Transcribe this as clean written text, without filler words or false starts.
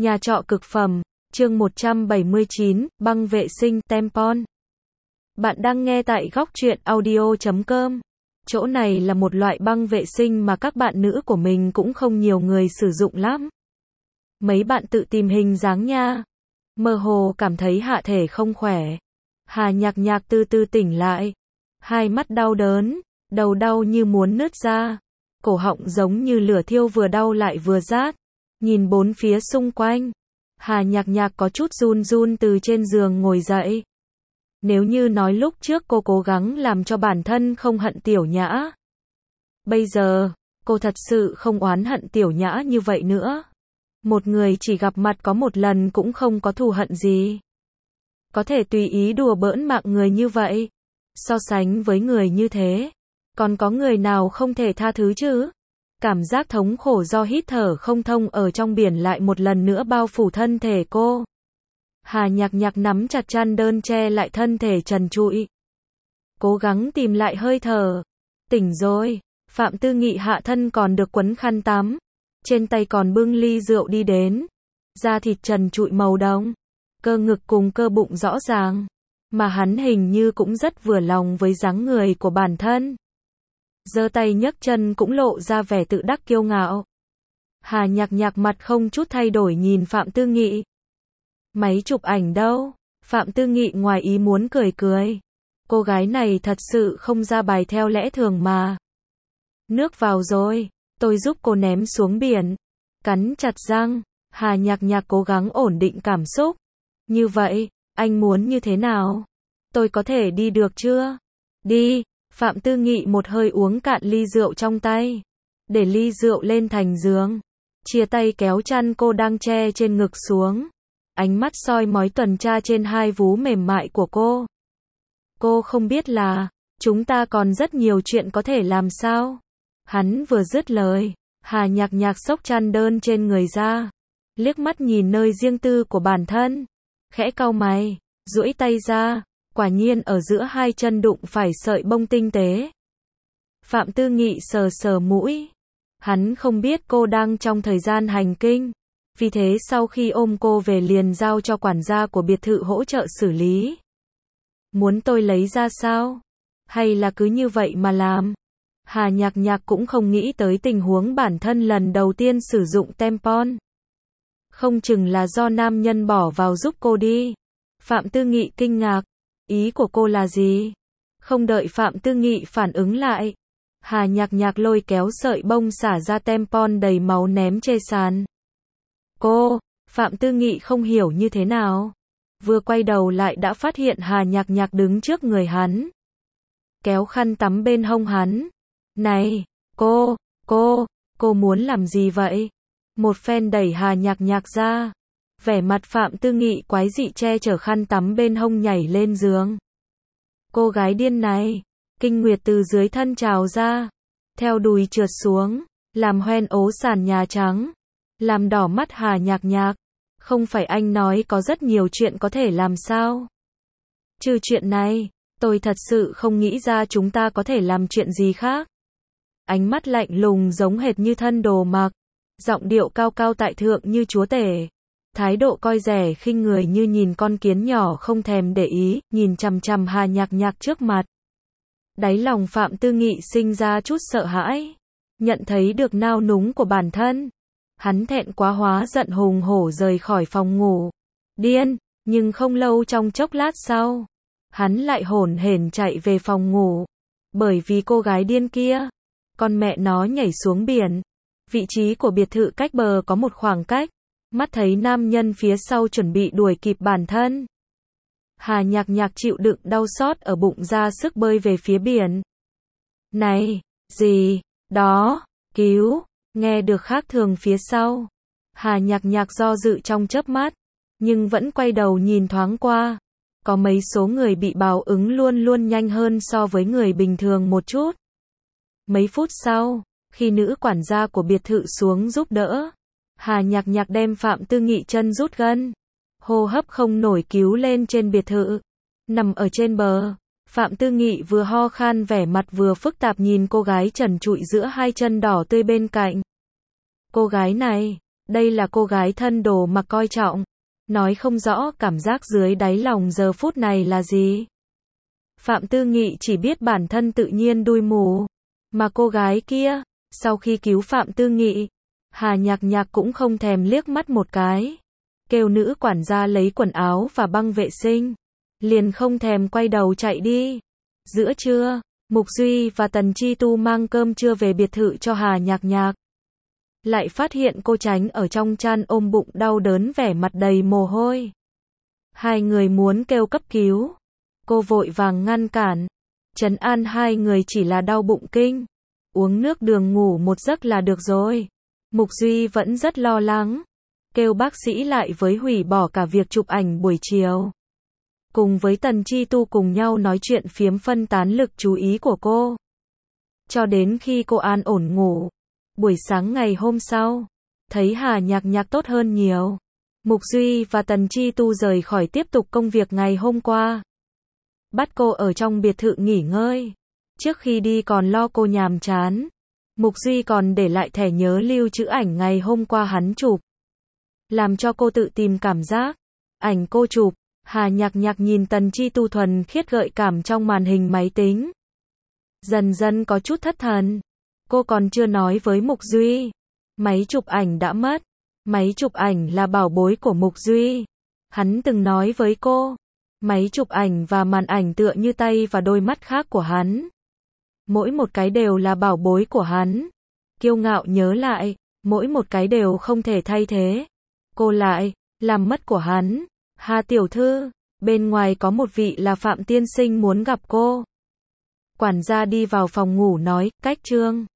Nhà trọ cực phẩm, chương 179, băng vệ sinh, tampon. Bạn đang nghe tại góc truyện audio.com. Chỗ này là một loại băng vệ sinh mà các bạn nữ của mình cũng không nhiều người sử dụng lắm. Mấy bạn tự tìm hình dáng nha. Mơ hồ cảm thấy hạ thể không khỏe. Hà Nhạc Nhạc từ từ tỉnh lại. Hai mắt đau đớn, đầu đau như muốn nứt ra. Cổ họng giống như lửa thiêu, vừa đau lại vừa rát. Nhìn bốn phía xung quanh, Hà Nhạc Nhạc có chút run run từ trên giường ngồi dậy. Nếu như nói lúc trước cô cố gắng làm cho bản thân không hận Tiểu Nhã, bây giờ, cô thật sự không oán hận Tiểu Nhã như vậy nữa. Một người chỉ gặp mặt có một lần cũng không có thù hận gì, có thể tùy ý đùa bỡn mạng người như vậy. So sánh với người như thế, còn có người nào không thể tha thứ chứ? Cảm giác thống khổ do hít thở không thông ở trong biển lại một lần nữa bao phủ thân thể cô. Hà Nhạc Nhạc nắm chặt chăn đơn che lại thân thể trần trụi, cố gắng tìm lại hơi thở. Tỉnh rồi. Phạm Tư Nghị hạ thân còn được quấn khăn tắm, trên tay còn bưng ly rượu đi đến. Da thịt trần trụi màu đồng, cơ ngực cùng cơ bụng rõ ràng, mà hắn hình như cũng rất vừa lòng với dáng người của bản thân. Giơ tay nhấc chân cũng lộ ra vẻ tự đắc kiêu ngạo. Hà Nhạc Nhạc mặt không chút thay đổi nhìn Phạm Tư Nghị. Máy chụp ảnh đâu? Phạm Tư Nghị ngoài ý muốn cười cười. Cô gái này thật sự không ra bài theo lẽ thường mà. Nước vào rồi, tôi giúp cô ném xuống biển. Cắn chặt răng, Hà Nhạc Nhạc cố gắng ổn định cảm xúc. Như vậy, anh muốn như thế nào? Tôi có thể đi được chưa? Đi. Phạm Tư Nghị một hơi uống cạn ly rượu trong tay, để ly rượu lên thành giường, chia tay kéo chăn cô đang che trên ngực xuống, ánh mắt soi mói tuần tra trên hai vú mềm mại của cô. Cô không biết là, chúng ta còn rất nhiều chuyện có thể làm sao? Hắn vừa dứt lời, Hà Nhạc Nhạc xốc chăn đơn trên người ra, liếc mắt nhìn nơi riêng tư của bản thân, khẽ cau mày, duỗi tay ra. Quả nhiên ở giữa hai chân đụng phải sợi bông tinh tế. Phạm Tư Nghị sờ sờ mũi. Hắn không biết cô đang trong thời gian hành kinh, vì thế sau khi ôm cô về liền giao cho quản gia của biệt thự hỗ trợ xử lý. Muốn tôi lấy ra sao? Hay là cứ như vậy mà làm? Hà Nhạc Nhạc cũng không nghĩ tới tình huống bản thân lần đầu tiên sử dụng tampon. Không chừng là do nam nhân bỏ vào giúp cô đi. Phạm Tư Nghị kinh ngạc. Ý của cô là gì? Không đợi Phạm Tư Nghị phản ứng lại, Hà Nhạc Nhạc lôi kéo sợi bông xả ra tampon đầy máu ném trên sàn. Cô, Phạm Tư Nghị không hiểu như thế nào. Vừa quay đầu lại đã phát hiện Hà Nhạc Nhạc đứng trước người hắn, kéo khăn tắm bên hông hắn. Này, cô muốn làm gì vậy? Một phen đẩy Hà Nhạc Nhạc ra. Vẻ mặt Phạm Tư Nghị quái dị che chở khăn tắm bên hông nhảy lên giường. Cô gái điên này, kinh nguyệt từ dưới thân trào ra, theo đùi trượt xuống, làm hoen ố sàn nhà trắng, làm đỏ mắt Hà Nhạc Nhạc. Không phải anh nói có rất nhiều chuyện có thể làm sao? Trừ chuyện này, tôi thật sự không nghĩ ra chúng ta có thể làm chuyện gì khác. Ánh mắt lạnh lùng giống hệt như thân đồ mặc, giọng điệu cao cao tại thượng như chúa tể. Thái độ coi rẻ khinh người như nhìn con kiến nhỏ không thèm để ý, nhìn chằm chằm Hà Nhạc Nhạc trước mặt. Đáy lòng Phạm Tư Nghị sinh ra chút sợ hãi, nhận thấy được nao núng của bản thân. Hắn thẹn quá hóa giận hùng hổ rời khỏi phòng ngủ. Điên, nhưng không lâu trong chốc lát sau, hắn lại hổn hển chạy về phòng ngủ. Bởi vì cô gái điên kia, con mẹ nó nhảy xuống biển. Vị trí của biệt thự cách bờ có một khoảng cách. Mắt thấy nam nhân phía sau chuẩn bị đuổi kịp bản thân, Hà Nhạc Nhạc chịu đựng đau xót ở bụng ra sức bơi về phía biển. Này, gì? Đó, cứu, nghe được khác thường phía sau. Hà Nhạc Nhạc do dự trong chớp mắt, nhưng vẫn quay đầu nhìn thoáng qua. Có mấy số người bị báo ứng luôn luôn nhanh hơn so với người bình thường một chút. Mấy phút sau, khi nữ quản gia của biệt thự xuống giúp đỡ, Hà Nhạc Nhạc đem Phạm Tư Nghị chân rút gân, hô hấp không nổi cứu lên trên biệt thự. Nằm ở trên bờ, Phạm Tư Nghị vừa ho khan vẻ mặt vừa phức tạp nhìn cô gái trần trụi giữa hai chân đỏ tươi bên cạnh. Cô gái này, Đây là cô gái thân đồ mà coi trọng. Nói không rõ cảm giác dưới đáy lòng giờ phút này là gì. Phạm Tư Nghị chỉ biết bản thân tự nhiên đuôi mù. Mà cô gái kia, sau khi cứu Phạm Tư Nghị, Hà Nhạc Nhạc cũng không thèm liếc mắt một cái. Kêu nữ quản gia lấy quần áo và băng vệ sinh. Liền không thèm quay đầu chạy đi. Giữa trưa, Mục Duy và Tần Chi Tu mang cơm trưa về biệt thự cho Hà Nhạc Nhạc. Lại phát hiện cô Tránh ở trong chăn ôm bụng đau đớn vẻ mặt đầy mồ hôi. Hai người muốn kêu cấp cứu. Cô vội vàng ngăn cản. Trấn an hai người chỉ là đau bụng kinh. Uống nước đường ngủ một giấc là được rồi. Mục Duy vẫn rất lo lắng. Kêu bác sĩ lại với hủy bỏ cả việc chụp ảnh buổi chiều. Cùng với Tần Chi Tu cùng nhau nói chuyện phiếm phân tán lực chú ý của cô. Cho đến khi cô an ổn ngủ. Buổi sáng ngày hôm sau, thấy Hà Nhạc Nhạc tốt hơn nhiều. Mục Duy và Tần Chi Tu rời khỏi tiếp tục công việc ngày hôm qua. Bắt cô ở trong biệt thự nghỉ ngơi. Trước khi đi còn lo cô nhàm chán. Mục Duy còn để lại thẻ nhớ lưu trữ ảnh ngày hôm qua hắn chụp. Làm cho cô tự tìm cảm giác. Ảnh cô chụp, Hà Nhạc Nhạc nhìn Tần Chi Tu thuần khiết gợi cảm trong màn hình máy tính. Dần dần có chút thất thần. Cô còn chưa nói với Mục Duy. Máy chụp ảnh đã mất. Máy chụp ảnh là bảo bối của Mục Duy. Hắn từng nói với cô. Máy chụp ảnh và màn ảnh tựa như tay và đôi mắt khác của hắn. Mỗi một cái đều là bảo bối của hắn. Kiêu ngạo nhớ lại, mỗi một cái đều không thể thay thế. Cô lại, làm mất của hắn. Hà tiểu thư, bên ngoài có một vị là Phạm tiên sinh muốn gặp cô. Quản gia đi vào phòng ngủ nói, cách trương.